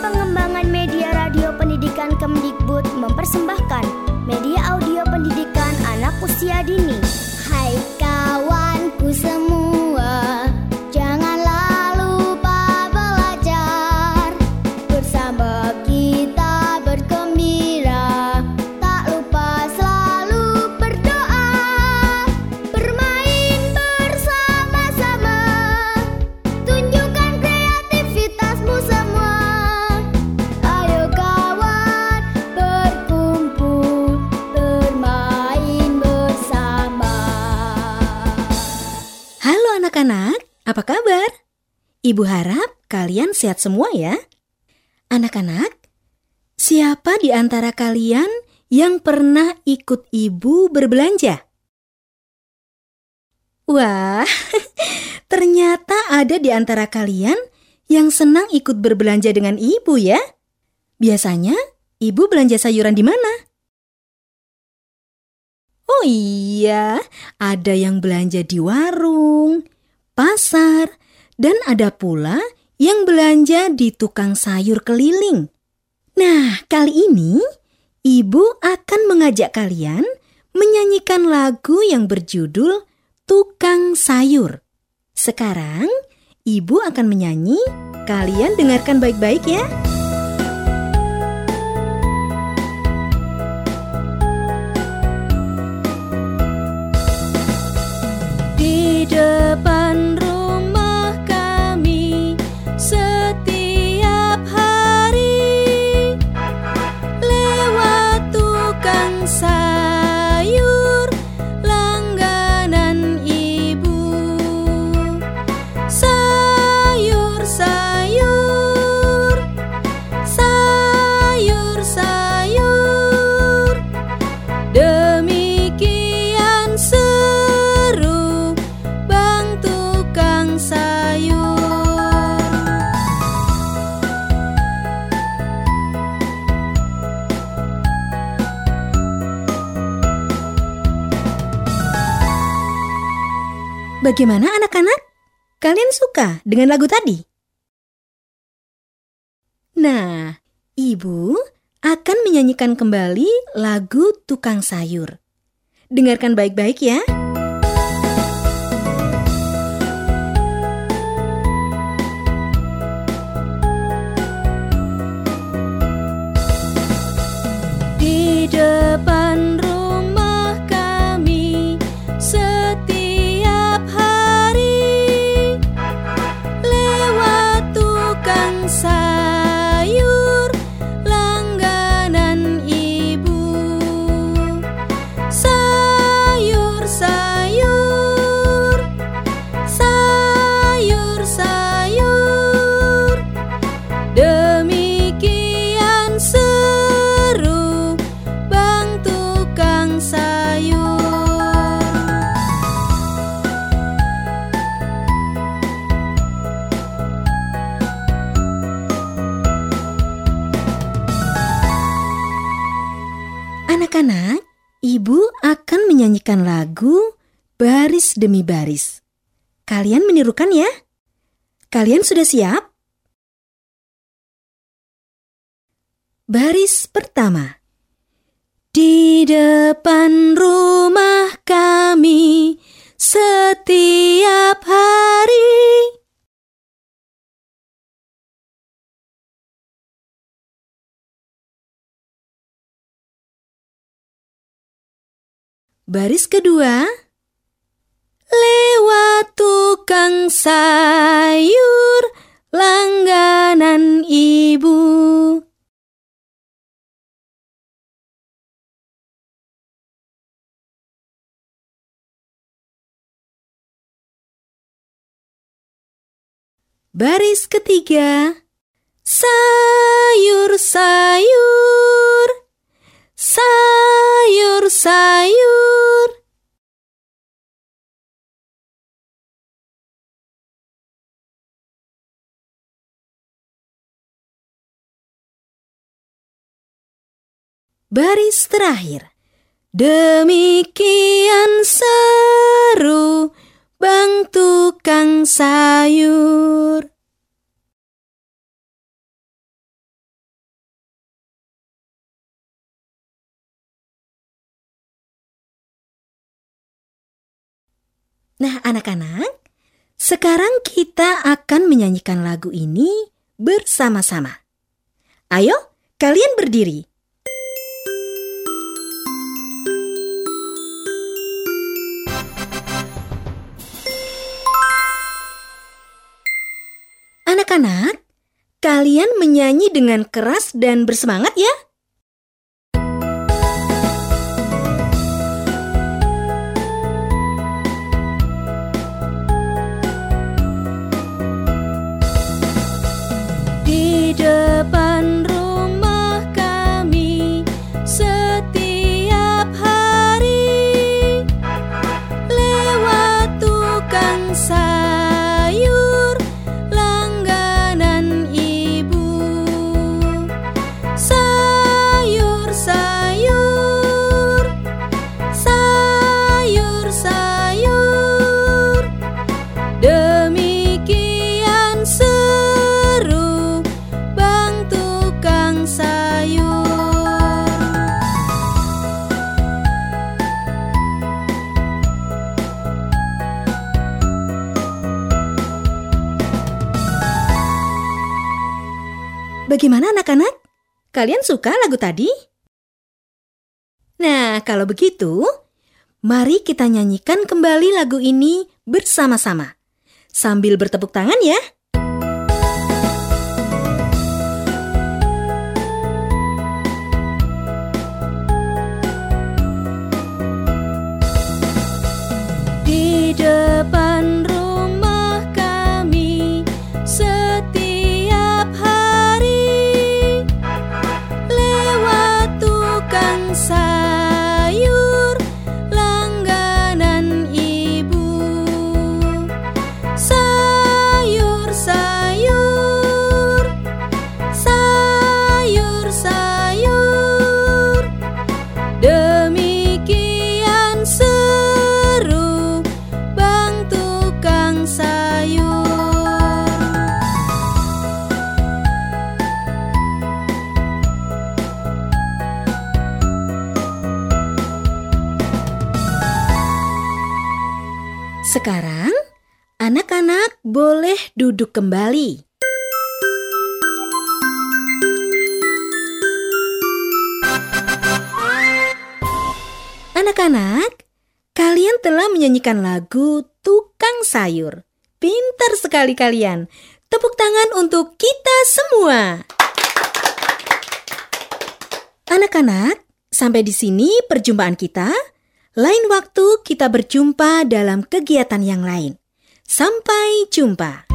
Pengembangan Media Radio Pendidikan Kemdikbud mempersembahkan media audio pendidikan anak usia dini. Hai kawanku semua, janganlah lupa belajar. Bersama kita bergembira, tak lupa selalu berdoa. Bermain bersama-sama, tunjukkan kreativitasmu semua. Ayo kawan, berkumpul, bermain bersama. Halo anak-anak, apa kabar? Ibu harap kalian sehat semua ya. Anak-anak, siapa di antara kalian yang pernah ikut ibu berbelanja? Wah, ternyata ada di antara kalian yang senang ikut berbelanja dengan ibu ya. Biasanya, ibu belanja sayuran di mana? Oh iya, ada yang belanja di warung, pasar, dan ada pula yang belanja di tukang sayur keliling. Nah, kali ini ibu akan mengajak kalian menyanyikan lagu yang berjudul Tukang Sayur. Sekarang, ibu akan menyanyi, kalian dengarkan baik-baik ya. Di depan rumah kami setiap hari lewat tukang sayur langganan ibu. Sayur-sayur, sayur-sayur, demikian seru Bang Tukang Sayur. Bagaimana anak-anak? Kalian suka dengan lagu tadi? Nah, ibu akan menyanyikan kembali lagu Tukang Sayur. Dengarkan baik-baik ya. Di depan rumah kami setiap hari lewat tukang sayur langganan ibu. Sayur-sayur, sayur-sayur, demikian seru Bang Tukang Sayur. Anak-anak, ibu akan menyanyikan lagu baris demi baris. Kalian menirukan ya? Kalian sudah siap? Baris pertama. Di depan rumah kami setiap hari. Baris kedua. Lewat tukang sayur langganan ibu. Baris ketiga. Sayur-sayur, sayur-sayur. Baris terakhir. Demikian seru Bang Tukang Sayur. Nah, anak-anak, sekarang kita akan menyanyikan lagu ini bersama-sama. Ayo, kalian berdiri. Anak-anak, kalian menyanyi dengan keras dan bersemangat ya. Di depan rumah kami setiap hari lewat tukang sayur langganan ibu. Sayur-sayur, sayur-sayur, demikian seru Bang tukang sayur. Bagaimana anak-anak? Kalian suka lagu tadi? Nah, kalau begitu, mari kita nyanyikan kembali lagu ini bersama-sama. Sambil bertepuk tangan ya. Di depan rumah kami setiap hari lewat tukang sayur langganan ibu. Sayur-sayur, sayur-sayur, demikian seru Bang tukang sayur. Sekarang, anak-anak boleh duduk kembali. Anak-anak, kalian telah menyanyikan lagu Tukang Sayur. Pintar sekali kalian. Tepuk tangan untuk kita semua. Anak-anak, sampai di sini perjumpaan kita. Lain waktu kita berjumpa dalam kegiatan yang lain. Sampai jumpa.